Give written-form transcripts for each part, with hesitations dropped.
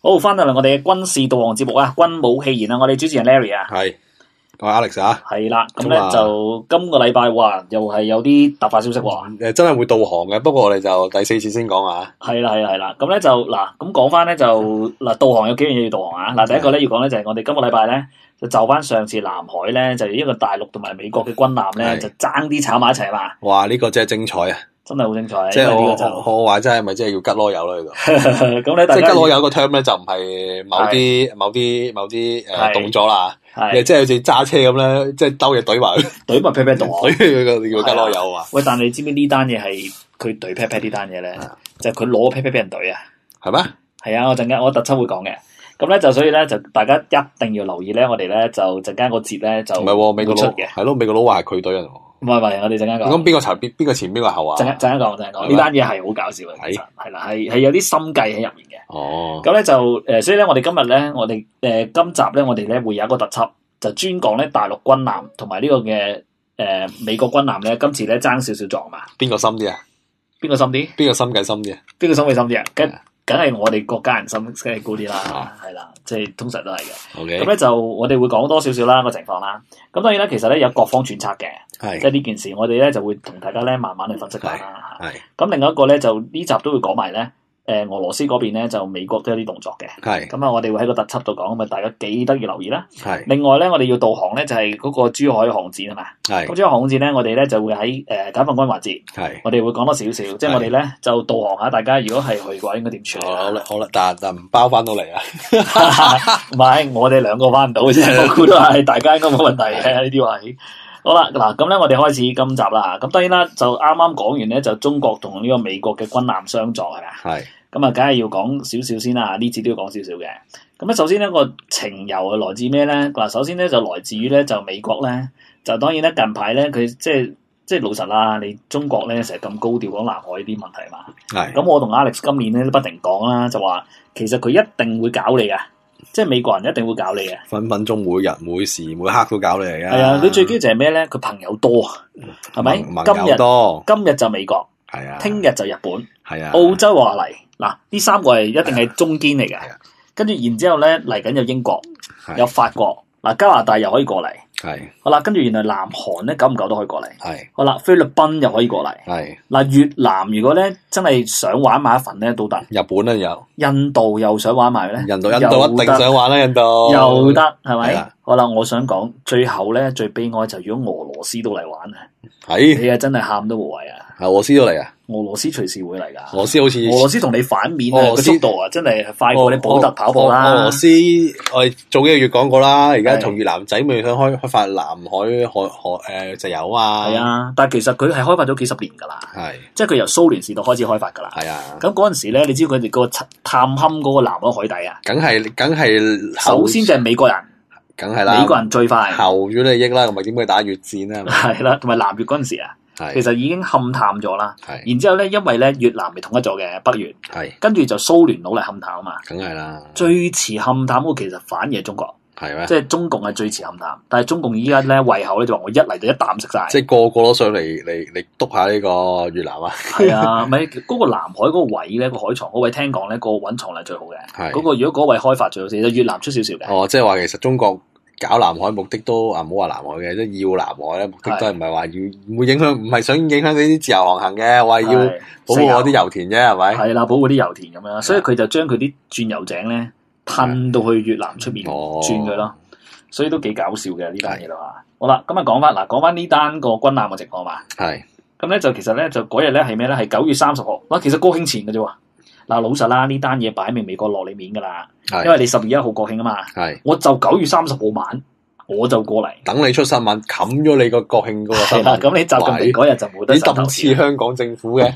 好，翻到嚟我哋嘅軍事導航節目啊，軍武器言啊，我哋主持人 Larry 啊， 係，我係 Alex 啊， 係啦，咁咧就今個禮拜哇，又係有啲突發消息喎， 真係會導航嘅，不過我哋就第4次先講啊， 係啦，咁咧就嗱，咁講翻咧就嗱，導航有幾樣嘢要導航啊，嗱，第一個咧要講咧就係我哋今個禮拜咧就翻上次南海咧就一個大陸同埋美國嘅軍艦咧就爭啲炒埋一齊嘛， 哇，呢個真係精彩啊！ 真係好精彩， 即係呢個就我話真係咪真係要吉囉柚啦？呢度咁咧， 即係吉囉柚個 term 咧就唔係某啲動作啦，即係好似揸車咁咧，即係兜嘢懟埋劈劈度， 懟佢個叫吉囉柚啊！ 喂，但係你知唔知呢單嘢係佢懟劈劈呢單嘢咧？就係佢攞劈劈俾人懟啊！ 係咩？ 係啊，我陣間我特輯會講嘅。咁咧就所以咧就大家一定要留意咧，我哋咧就陣間個節咧就唔係美國佬嘅， 係咯，美國佬話係佢懟人。 唔係，我哋陣間講。 咁邊個前邊個後啊？ 陣間講呢單嘢係好搞笑嘅，係啦，係有啲心計喺入面嘅。 哦。咁咧就所以咧我哋今日咧，我哋今集咧，我哋咧會有一個特輯，就專講咧大陸軍艦同埋呢個嘅美國軍艦咧，今次咧爭少少撞嘛。邊個深啲啊？邊個深啲？邊個心計深啲啊？邊個心計深啲啊？梗係我哋國家人心梗係高啲啦，係啦，即係通常都係嘅。咁咧就我哋會講多少少啦個情況啦。咁當然啦，其實咧有各方揣測嘅，即係呢件事，我哋咧就會同大家咧慢慢去分析下啦。咁另外一個咧就呢集都會講埋咧，俄羅斯嗰邊咧就美國都有啲動作嘅。咁啊，我哋會喺個特輯度講，咁啊大家記得要留意啦。另外咧，我哋要導航咧就係嗰個珠海航展啊嘛。咁珠海航展咧，我哋咧就會喺解放軍環節，我哋會講多少少，即係我哋咧就導航下大家，如果係去嘅話，應該點處理？ 好啦，但唔包翻到嚟啊！ 唔係，我哋兩個翻唔到啫，我估都係大家應該冇問題嘅呢啲位。好啦，嗱咁咧，我哋開始今集啦。咁當然啦，就啱啱講完咧，就中國同呢個美國嘅軍艦相撞係嘛？咁啊，梗係要講少少先啦。呢次都要講少少嘅。咁咧，首先呢個情由係來自咩咧？嗱，首先咧就來自於咧就美國咧，就當然咧近排咧佢即係老實啦，你中國咧成日咁高調講南海呢啲問題嘛。咁我同 Alex 今年咧都不停講啦，就話其實佢一定會搞你㗎。即係美國人一定會搞你嘅， 分分鐘每日每時每刻都搞你嚟㗎。 係啊，佢最緊要就係咩咧？佢朋友多啊，係咪？今日就美國，係啊，聽日就日本，係啊，澳洲話嚟嗱，呢三個係一定係中堅嚟嘅。跟住然之後咧嚟緊有英國，有法國，嗱加拿大又可以過嚟，係好啦。跟住原來南韓咧久唔久都可以過嚟，係好啦。菲律賓又可以過嚟，係嗱。越南如果咧真係想玩埋一份咧都得，日本咧有，印度又想玩埋咧，印度一定想玩啦，印度又得係咪？好啦，我想講最後咧最悲哀就如果俄羅斯都嚟玩啊，係你啊真係喊都無謂啊！俄羅斯都嚟啊！俄羅斯隨時會嚟噶，俄羅斯好似俄羅斯同你反面啊，個速度啊真係快過你保特跑步啦。俄羅斯我哋早幾個月講過啦，而家同越南仔咪想開發南海石油啊嘛。係啊，但係其實佢係開發咗幾十年噶啦，係即係佢由蘇聯時代開始開發噶啦。係啊，咁嗰陣時咧，你知道佢哋個探勘嗰個南海海底啊，梗係首先就係美國人。梗係啦，美國人最快，後咗利益啦，咁咪點會打越戰咧？係啦，同埋南越嗰陣時啊，其實已經勘探咗啦。然之後咧，因為咧越南咪統一咗嘅北越，跟住就蘇聯佬嚟勘探啊嘛。梗係啦，最遲勘探嗰個其實反而係中國，係咩？即係中共係最遲勘探，但係中共依家咧胃口咧就話我一嚟就一啖食晒，即係個個都想嚟督下呢個越南啊。係啊，咪嗰個南海嗰個位咧個海床嗰位，聽講咧個蘊藏係最好嘅。嗰個如果嗰位開發最好先，就越南出少少嘅。哦，即係話其實中國搞南海目的都唔好話南海嘅，即係要南海咧目的都係唔係話要會影響，唔係想影響呢啲自由航行嘅，話要保護我啲油田啫，係咪？係啦，保護啲油田咁樣，所以佢就將佢啲鑽油井咧吞到去越南出面轉佢咯，所以都幾搞笑嘅呢單嘢啦嘛。好啦，咁啊講翻呢單個軍艦嘅情況嘛。係咁咧就其實咧就嗰日咧係咩咧？係9月30號。嗱，其實國慶前嘅啫喎。嗱，老實啦，呢單嘢擺明美國落你面噶啦，因為你12月1號國慶啊嘛，我就9月30號晚我就過嚟，等你出新聞冚咗你個國慶嗰個新聞。係啦，咁你習近平嗰日就冇得。你咁似香港政府嘅。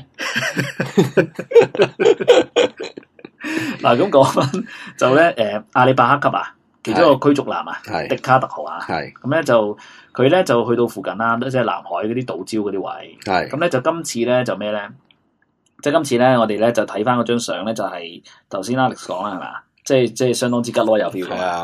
嗱，咁講翻就咧，阿里伯克級啊，其中一個驅逐艦啊，迪卡特號啊，咁咧就佢咧就去到附近啦，即係南海嗰啲島礁嗰啲位，咁咧就今次咧就咩咧？即係今次咧，我哋咧就睇翻嗰張相咧，就係頭先 Alex 講啦，係嘛？即係相當之吉囉有 feel 嘅。係啊，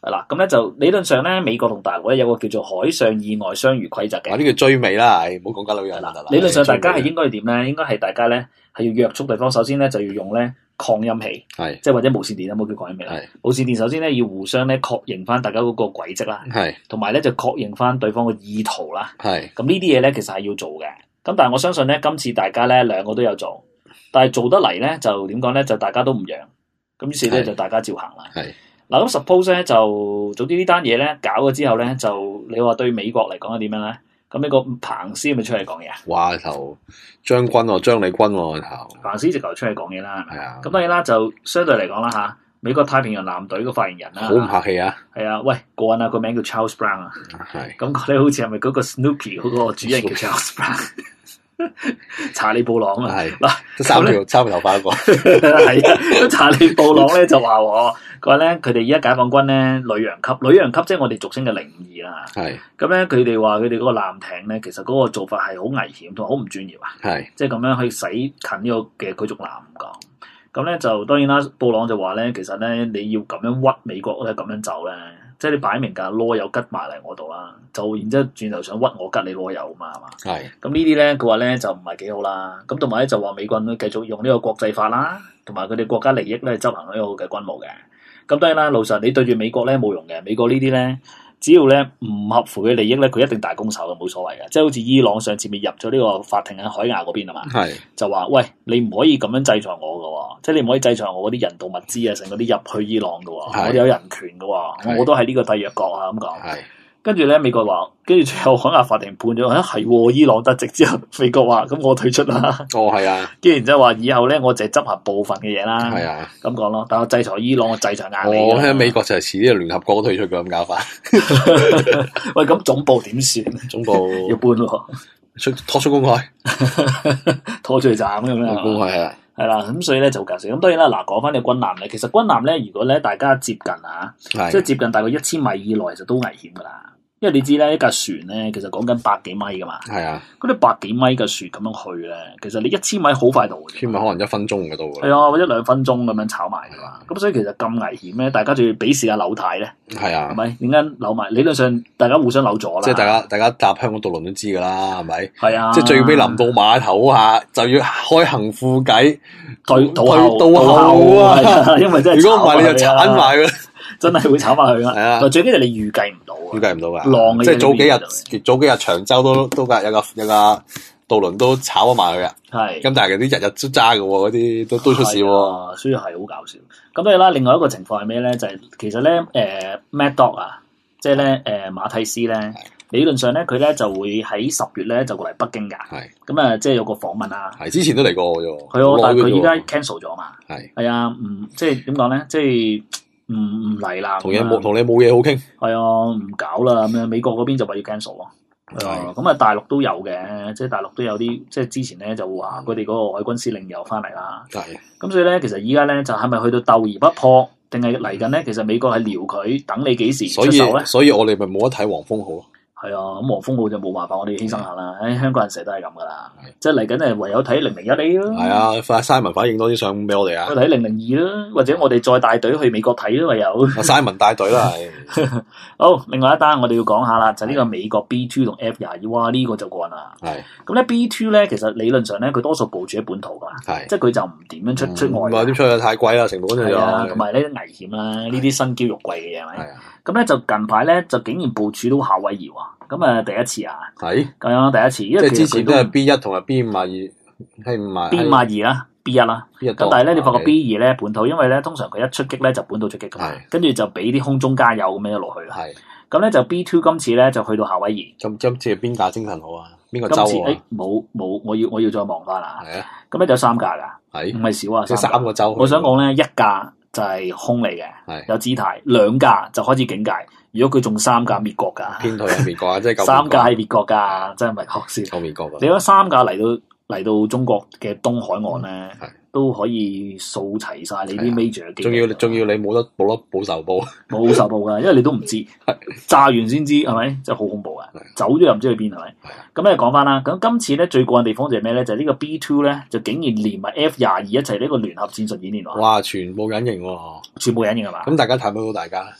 係啦，咁咧就理論上咧，美國同大陸咧有個叫做海上意外相遇規則嘅。 呢叫追尾啦，唔好講緊女人啦。 理論上大家係應該係點咧？應該係大家咧係要約束對方。首先咧就要用咧擴音器， 係即係或者無線電，有冇叫擴音器？係無線電首先咧要互相咧確認翻大家嗰個軌跡啦，係同埋咧就確認翻對方嘅意圖啦，係咁呢啲嘢咧其實係要做嘅。咁但係我相信咧今次大家咧兩個都有做，但係做得嚟咧就點講咧？就大家都唔讓，咁於是咧就大家照行啦。係。嗱咁 suppose 咧就總之呢單嘢咧搞咗之後咧就你話對美國嚟講係點樣咧？咁呢個彭斯咪出嚟講嘢啊？哇頭將軍喎，張理軍喎頭。 彭斯直頭出嚟講嘢啦，係啊。咁當然啦，就相對嚟講啦嚇，美國太平洋艦隊個發言人啦， 好唔客氣啊。係啊，喂個人啊個名叫 Charles Brown 啊，係。咁你好似係咪嗰個 Snoopy 嗰個主人叫 Charles Brown？查理布朗啊，係嗱， 三條頭髮一個， 係啊。咁查理布朗咧就話佢話咧，佢哋而家解放軍咧旅洋級即係我哋俗稱嘅052啦。係咁咧，佢哋話佢哋嗰個艦艇咧，其實嗰個做法係好危險同埋好唔專業啊。係即係咁樣去駛近呢個嘅驅逐艦咁講。咁咧就當然啦，布朗就話咧，其實咧你要咁樣屈美國咧咁樣走咧。即係你擺明架囉柚吉埋嚟我度啦，就然之後轉頭想屈我吉你囉柚嘛，係嘛？係。咁呢啲咧，佢話咧就唔係幾好啦。咁同埋咧就話美軍咧繼續用呢個國際法啦，同埋佢哋國家利益咧執行呢個嘅軍務嘅。咁當然啦，老實你對住美國咧冇用嘅，美國呢啲咧只要咧唔合乎佢利益咧，佢一定大攻手嘅，冇所謂嘅。即係好似伊朗上次咪入咗呢個法庭喺海牙嗰邊啊嘛，係就話喂，你唔可以咁樣制裁我㗎，即係你唔可以制裁我嗰啲人道物資啊，成嗰啲入去伊朗㗎，我哋有人權㗎，我都係呢個締約國啊咁講。係跟住咧美國話，跟住最後海牙法庭判咗，係伊朗得直之後，美國話咁我退出啦。哦係啊，跟住然之後話以後咧我淨係執行部分嘅嘢啦。係啊，咁講咯。但係我制裁伊朗，我制裁硬你。我喺美國就係遲啲聯合國退出嘅咁搞法。喂，咁總部點算？總部要搬咯，拖出公開，拖出去斬咁樣。公開係。係啦，咁所以咧就搞笑。咁當然啦，嗱講翻你軍艦咧，其實軍艦咧，如果咧大家接近啊，即係接近大概1000米以內，其實都危險噶啦。因為你知咧，一架船咧，其實講緊百幾米噶嘛。係啊。嗰啲百幾米嘅船咁樣去咧，其實你1000米好快到嘅。1000米可能1分鐘嘅到。係啊，或者2分鐘咁樣炒埋㗎嘛。咁所以其實咁危險咧，大家仲要比試下扭軚咧。係啊。係咪？點解扭埋？理論上大家互相扭咗啦。即係大家搭香港渡輪都知㗎啦，係咪？係啊。即係最尾臨到碼頭下就要開行副計，退到後啊！因為真係如果唔係你就鏟埋佢。真係會炒埋去噶，係啊！最緊要你預計唔到，預計唔到噶浪，即係早幾日長洲都有架渡輪都炒咗埋去噶，係。咁但係啲日日都揸嘅喎，嗰啲都出事喎，所以係好搞笑。咁當然啦，另外一個情況係咩咧？就係其實咧，Mad Dog 啊，即係咧馬蒂斯咧，理論上咧佢咧就會喺10月咧就過嚟北京㗎，係。咁啊，即係有個訪問啊，係之前都嚟過嘅啫，係但係佢依家 cancel 咗嘛，係啊，唔即係點講咧，即係。唔嚟啦，同你冇嘢好傾。係啊，唔搞啦咁樣。美國嗰邊就話要 cancel 咯。咁啊，大陸都有嘅，即係大陸都有啲，即係之前咧就話佢哋嗰個海軍司令又翻嚟啦。係。咁所以咧，其實依家咧就係咪去到鬥而不破，定係嚟緊咧？其實美國係撩佢，等你幾時出手咧？所以我哋咪冇得睇黃蜂號咯。係啊，咁黃蜂號就冇辦法，我哋犧牲下啦。香港人成日都係咁噶啦，即係嚟緊係唯有睇001A咯。係啊，快Simon快影多啲相俾我哋啊！睇002啦，或者我哋再帶隊去美國睇咯，唯有。Simon 帶隊啦，係。好，另外一單我哋要講下啦，就呢個美國 B2 同 F-22，哇呢個就過癮啦。係。咁咧 B2 咧，其實理論上咧，佢多數部署喺本土噶，係，即係佢就唔點樣出外。唔係點出去太貴啦，成本嗰度。同埋呢啲危險啦，呢啲身嬌肉貴嘅嘢係咪？係啊。咁咧就近排咧就竟然部署到夏威夷喎。咁啊，第一次啊，係咁樣第一次，因為即係之前都係 B1 同埋 B52，係B52啦，B1啦，咁但係咧，你發覺 B2咧本土，因為咧通常佢一出擊咧就本土出擊㗎嘛，跟住就俾啲空中加油咁樣一落去啦。係咁咧就 B2 今次咧就去到夏威夷。今次係邊架精神號啊？邊個州啊？今次冇，我要再望翻啦。係啊，咁咧就3架㗎，係唔係少啊？即係3個州。我想講咧，一架就係空嚟嘅，有姿態；2架就開始警戒。如果佢仲3架滅國㗎，偏退係滅國啊！即係3架係滅國㗎，真係咪學先？夠滅國㗎！你講3架嚟到中國嘅東海岸咧，都可以掃齊晒你啲 major 嘅機。仲要你冇得報仇報，冇仇報㗎，因為你都唔知，炸完先知係咪？真係好恐怖啊！走咗又唔知去邊係咪？咁你講翻啦。咁今次咧最過癮地方就係咩咧？就係呢個 B2 咧，就竟然連埋 F22一齊呢個聯合戰術演練喎。哇！全部隱形喎，全部隱形係嘛？咁大家睇唔到大家？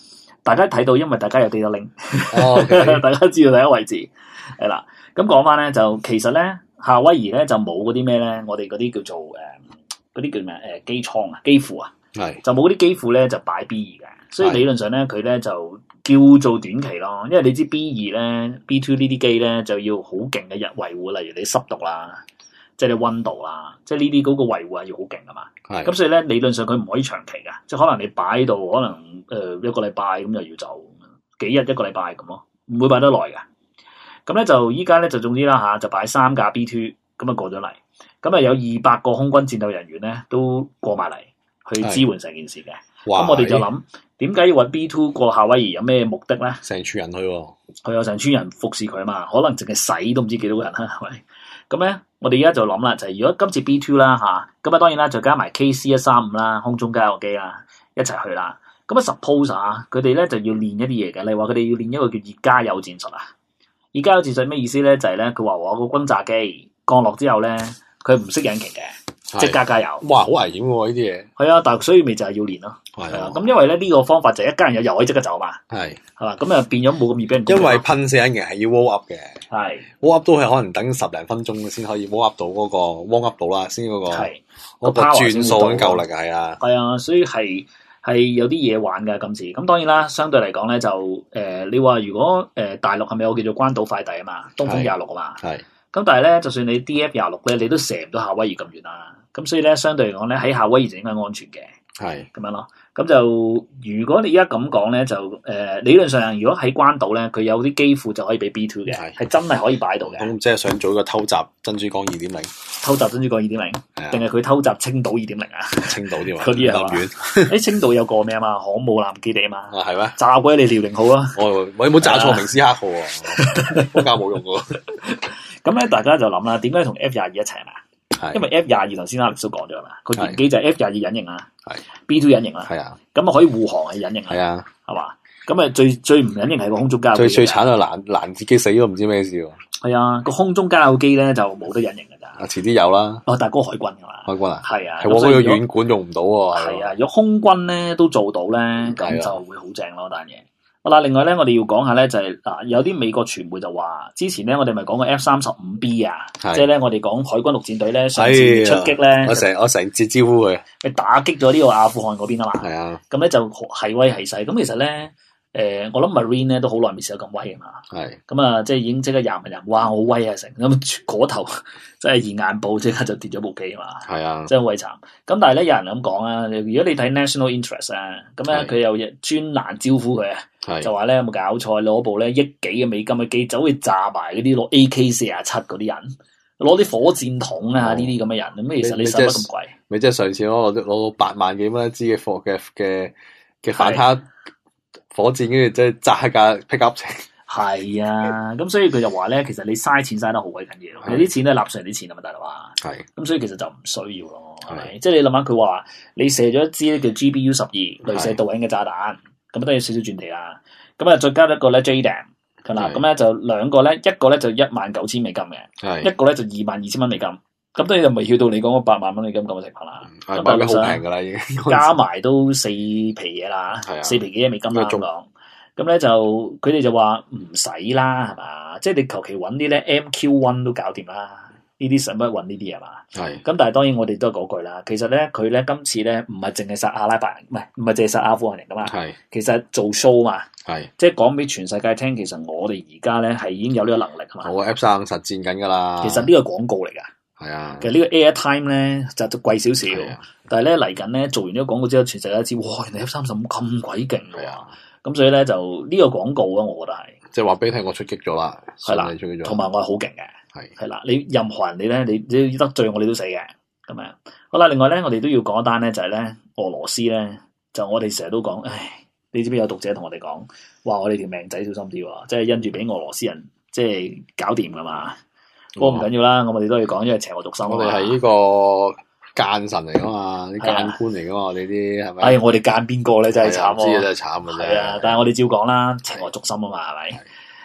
大家睇到，因為大家有 data link， okay. 大家知道第一位置係啦。咁講翻咧，就其實咧夏威夷咧就冇嗰啲咩咧，我哋嗰啲叫做嗰啲叫咩機艙啊、機庫啊， 係就冇嗰啲機庫咧就擺 B2嘅，所以理論上咧佢咧就叫做短期咯，因為你知 B2 咧 B2 呢啲機咧就要好勁嘅日維護，例如你濕度啦。即係你溫度啦，即係呢啲嗰個維護係要好勁噶嘛。咁所以咧理論上佢唔可以長期噶，即係可能你擺喺度，可能一個禮拜咁又要走，幾日一個禮拜咁咯，唔會擺得耐嘅。咁咧就依家咧就總之啦嚇，就擺3架 B2 咁啊過咗嚟，咁啊有200個空軍戰鬥人員咧都過埋嚟去支援成件事嘅。咁我哋就諗點解要揾 B2 過夏威夷有咩目的咧？ 成村人去喎， 佢有成村人服侍佢啊嘛，可能淨係洗都唔知幾多個人啦，係咪？咁咧，我哋而家就諗啦，就係如果今次 B2 啦嚇，咁啊當然啦，就加埋 KC-135啦，空中加油機啦，一齊去啦。咁啊 suppose 啊，佢哋咧就要練一啲嘢嘅，例如話佢哋要練一個叫熱加油戰術啊。熱加油戰術咩意思咧？就係咧，佢話我個轟炸機降落之後咧，佢唔熄引擎嘅，即加油。 哇，好危險喎！呢啲嘢係啊，但係所以咪就係要練咯。係啊，咁因為咧呢個方法就係一家人有油可以即刻走嘛。係嘛，咁啊變咗冇咁易俾人。 因為噴射引擎係要 warm up 嘅， 係 warm up 都係可能等10零分鐘先可以 warm up 到嗰個 warm up 到啦，先嗰個轉數咁夠力係啊。係啊，所以係有啲嘢玩㗎今次。咁當然啦，相對嚟講咧就你話如果大陸係咪有叫做關島快遞啊嘛，東風26啊嘛。係。咁但係咧，就算你 DF-26咧，你都射唔到夏威夷咁遠啦。咁所以咧，相對嚟講咧，喺夏威夷就應該安全嘅。係咁樣咯。咁就如果你而家咁講咧，就理論上，如果喺關島咧，佢有啲機庫就可以俾 B2 嘅，係真係可以擺到嘅。 咁即係想做一個偷襲珍珠港 2.0， 偷襲珍珠港 2.0， 定係佢偷襲青島 2.0 啊？青島啲嗰啲係嘛？喺青島有個咩啊嘛？航母艦基地啊嘛？啊係咩？炸鬼你遼寧號啊！ 我有冇炸錯明斯克號啊？嗰架冇用喎。 咁咧，大家就諗啦，點解同 F-22一齊啊？因為 F-22頭先 Alex 都講咗啦，佢原機就係 F-22隱形啦，B2 隱形啦，係啊，咁啊可以護航係隱形啦，係啊，係嘛？咁啊最唔隱形係個空中加油機，最慘啊攔自己死都唔知咩事喎。係啊，個空中加油機咧就冇得隱形㗎咋。啊，遲啲有啦。哦，但係嗰個海軍㗎嘛。海軍啊？係啊。係喎，嗰個軟管用唔到喎。係啊，如果空軍咧都做到咧，咁就會好正咯單嘢。好啦，另外咧，我哋要講下咧，就係有啲美國傳媒就話，之前咧我哋咪講過 F-35B 啊，即係咧我哋講海軍陸戰隊咧上次出擊咧，我成節招呼佢，你打擊咗呢個阿富汗嗰邊啊嘛，係啊，咁咧就係威係勢，咁其實咧，我諗 Marine 咧都好耐未試過咁威啊嘛，係，咁啊即係已經即刻人，哇好威啊成，咁嗰頭即係現眼報即刻就跌咗部機啊嘛，係啊，真係好鬼慘。咁但係咧有人咁講啊，如果你睇 National Interest 啊，咁咧佢又專欄招呼佢啊，就話咧有冇搞錯，攞部咧億幾嘅美金嘅機走去炸埋嗰啲攞 AK-47嗰啲人，攞啲火箭筒啊呢啲咁嘅人，咁其實你使乜咁貴？ 咪即係上次攞到8萬幾蚊一支嘅貨嘅反坦火箭，跟住即係炸架 pickup 車。係啊，咁所以佢就話咧，其實你嘥錢嘥得好鬼緊要，你啲錢都係納稅人啲錢啊嘛，大佬啊。係。咁所以其實就唔需要咯，係咪？即係你諗下，佢話你射咗一支咧叫 GBU-12雷射導引嘅炸彈，咁都要少少轉地啦。咁啊，再加一個咧 JDAM， 嗱，咁咧就兩個咧，一個咧就$19,000美金嘅，一個咧就22,000蚊美金。咁當然就未去到你講嗰8萬蚊美金咁嘅情況啦。咁但係好平噶啦，已經加埋都4皮嘢啦，4皮幾嘢美金啦咁講。咁咧就佢哋就話唔使啦，係嘛？即係你求其揾啲咧 MQ-1 都搞掂啦。呢啲使乜揾呢啲係嘛？係。咁但係當然我哋都係嗰句啦。其實咧佢咧今次咧唔係淨係殺阿拉伯人，唔係淨係殺阿富汗人噶嘛。係。其實做 show 嘛。係。即係講俾全世界聽，其實我哋而家咧係已經有呢個能力係嘛。我 F-35實戰緊㗎啦。其實呢個廣告嚟㗎。係啊。其實呢個 airtime 咧就貴少少，但係咧嚟緊咧做完呢個廣告之後，全世界都知，哇！原來 F-35咁鬼勁㗎。咁所以咧就呢個廣告啊，我覺得係即係話俾你聽，我出擊咗啦，係啦，同埋我係好勁嘅，係啦，你任何人你得罪我，你都死嘅咁樣。好啦，另外咧，我哋都要講一單咧，就係咧俄羅斯咧，就我哋成日都講，唉，你知唔知有讀者同我哋講，話我哋條命仔小心啲喎，即係因住俾俄羅斯人即係搞掂噶嘛。不過唔緊要啦，我哋都要講，因為邪惡軸心。我哋係呢個奸神嚟噶嘛，啲奸官嚟噶嘛，我哋啲係咪？哎，我哋奸邊個咧？真係慘喎！知真係慘嘅啫。係啊，但係我哋照講啦，邪惡軸心啊嘛，係咪？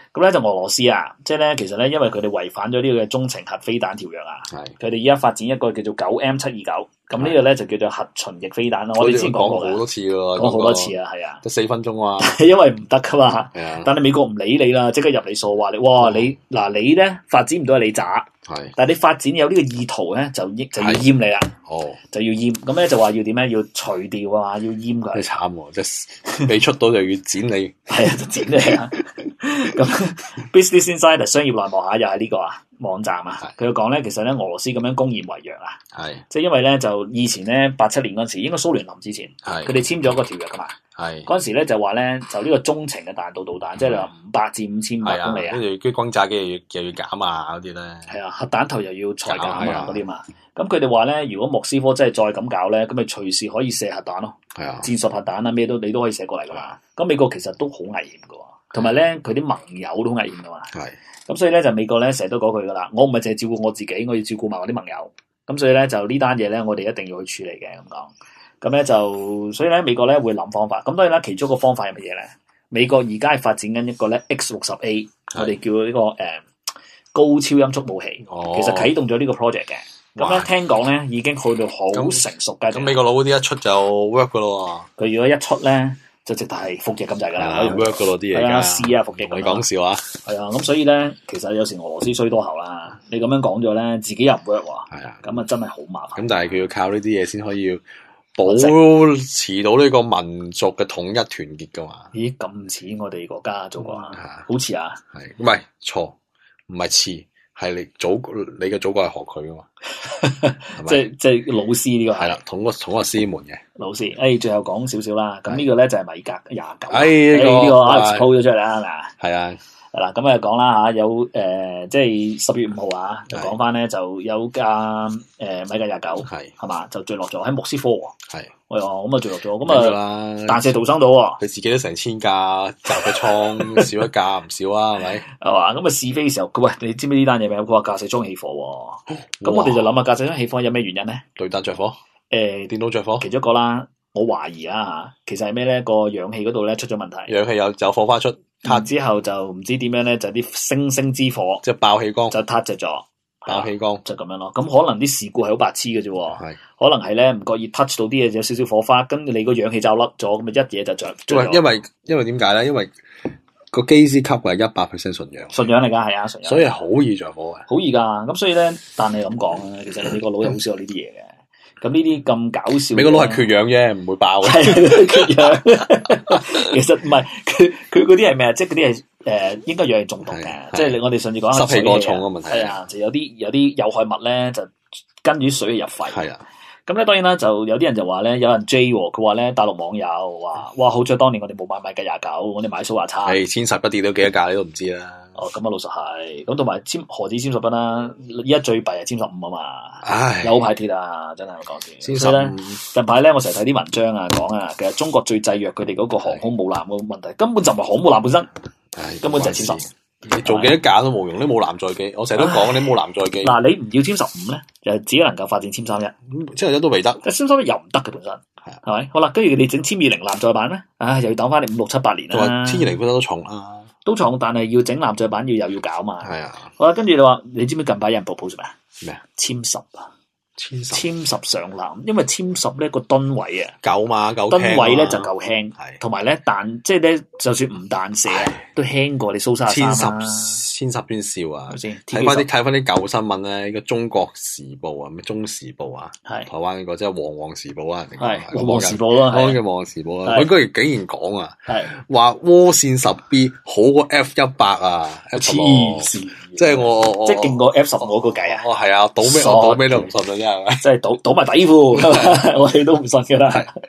咁咧就俄羅斯啊，即係咧其實咧，因為佢哋違反咗呢個嘅中程核飛彈條約啊，佢哋而家發展一個叫做9M729，咁呢個咧就叫做核巡逆飛彈啦。我哋之前講過好多次㗎喎， 講好多次啊，係啊， 得4分鐘啊， 因為唔得噶嘛，但係美國唔理你啦，即刻入你數話你，哇你嗱你咧發展唔到係你渣，但係你發展有呢個意圖咧就要閹你啦，就要閹，咁咧就話要點咧要除掉啊，要閹佢。 慘喎，即係未出到就要剪你， 係啊，就剪你啊！咁 Business Insider 商業內幕下又係呢個網站啊，佢又講咧，其實咧俄羅斯咁樣公然違約啊，即係因為咧就以前咧87年嗰陣時，應該蘇聯臨之前，佢哋簽咗個條約噶嘛，嗰陣時咧就話咧就呢個中程嘅彈道導彈，即係話500至5500公里啊， 跟住啲轟炸機又要減啊嗰啲咧， 係啊，核彈頭又要裁減啊嗰啲嘛，咁佢哋話咧，如果莫斯科真係再咁搞咧，咁咪隨時可以射核彈咯，戰術核彈啊咩都你都可以射過嚟噶嘛，咁美國其實都好危險噶。同埋咧，佢啲盟友都危險噶嘛，咁所以咧就美國咧成日都講佢噶啦，我唔係淨係照顧我自己，我要照顧埋我啲盟友，咁所以咧就呢單嘢咧，我哋一定要去處理嘅咁講，咁咧就所以咧美國咧會諗方法，咁當然啦，其中一個方法係乜嘢咧？美國而家係發展緊一個咧 X60A，我哋叫呢個高超音速武器，其實啟動咗呢個 project 嘅，咁咧聽講咧已經去到好成熟嘅， 咁美國佬嗰啲一出就 work 噶咯喎， 佢如果一出咧。就直頭係服役咁滯㗎啦 ，work 嗰啲嘢㗎， 試啊服役。 你講笑啊？ 係啊，咁所以咧，其實有時俄羅斯衰多口啦。你咁樣講咗咧，自己又唔 work 喎。係啊，咁啊真係好麻煩。 咁但係佢要靠呢啲嘢先可以保持到呢個民族嘅統一團結㗎嘛？ 咦，咁似我哋國家做過啊？好似啊？ 係唔係錯？唔係似。係你嘅祖國係學佢噶嘛？ 即係老師呢個係啦，統個師門嘅老師。最後講少少啦。咁呢個咧就係米格29。 呢個 Alex po 咗出嚟啦，係咪啊？ 係啊。 嗱，咁啊講啦嚇，有即係10月5號啊，就講翻咧就有架米格29係嘛，就墜落咗喺莫斯科喎。係。咁啊墜落咗，咁啊彈射逃生到喎。佢自己都成1000架集嘅倉，少一架唔少啊，係咪？ 係嘛？咁啊試飛嘅時候，喂，你知唔知呢單嘢咩？佢話駕駛艙起火喎。咁我哋就諗下駕駛艙起火有咩原因咧？ 雷達着火？電腦着火？ 其中一個啦，我懷疑啦嚇，其實係咩咧？個氧氣嗰度咧出咗問題。 氧氣有火花出， 之後就唔知點樣咧，就啲星星之火， 即係爆氣缸， 就撻着咗。 爆氣缸就咁樣咯，咁可能啲事故係好白痴嘅啫，可能係咧唔覺意 touch 到啲嘢，有少少火花，跟住你個氧氣罩甩咗，咁咪一嘢就着。 因為點解咧？因為個機師級係100% 純氧， 純氧嚟噶，係啊，純氧， 所以好易着火嘅， 好易噶。咁所以咧，但係咁講啊，其實美國佬又好少有呢啲嘢嘅。咁呢啲咁搞笑， 美國佬係缺氧啫，唔會爆嘅。 缺氧，其實唔係佢嗰啲係咩啊？即係嗰啲係應該氧氣中毒嘅，即係我哋上次講濕氣過重嘅問題。 係啊，就有啲有害物咧，就跟住水入肺。 係啊。 咁咧當然啦，就有啲人就話咧，有人 J 喎，佢話咧大陸網友話，哇，好彩當年我哋冇買米格29，我哋買蘇華差。 係10不跌到幾多價你都唔知啦。 咁啊老實係，咁同埋何止簽10啦，依家最弊係簽15啊嘛，有排鐵啊，真係講笑。所以咧，近排咧我成日睇啲文章啊，講啊，其實中國最制約佢哋嗰個航空母艦嘅問題，根本就唔係航母艦本身，根本就係簽15。 你做幾多架都冇用，你冇艦載機，我成日都講你冇艦載機。 嗱，你唔要簽15咧，就只能夠發展簽31， 簽31都未得， 簽31又唔得嘅本身，係咪？好啦，跟住你整簽20艦載版咧，又要等翻你5、6、7、8年啦。 簽20本身都重啦。 都重，但係要整艦載版又要搞嘛。 係啊。 好啦，跟住你話，你知唔知近排有人 propose 咩？ 咩啊？ 簽10啊！簽10上艦，因為簽10咧個噸位啊夠嘛，夠噸位咧就夠輕，同埋咧彈即係咧就算唔彈射都輕過你蘇33啦。 簽10邊笑啊！睇翻啲舊新聞咧，呢個中國時報啊，咩中時報啊，台灣嗰個即係旺時報啊， 係旺時報啦， 講嘅旺時報啦，佢竟然講啊，話渦扇10B 好過 F100啊， 黐線！ 即係我即係勁過 F15個計啊！ 係啊，賭咩都唔信啊，真係， 即係賭埋底褲，我哋都唔信噶啦。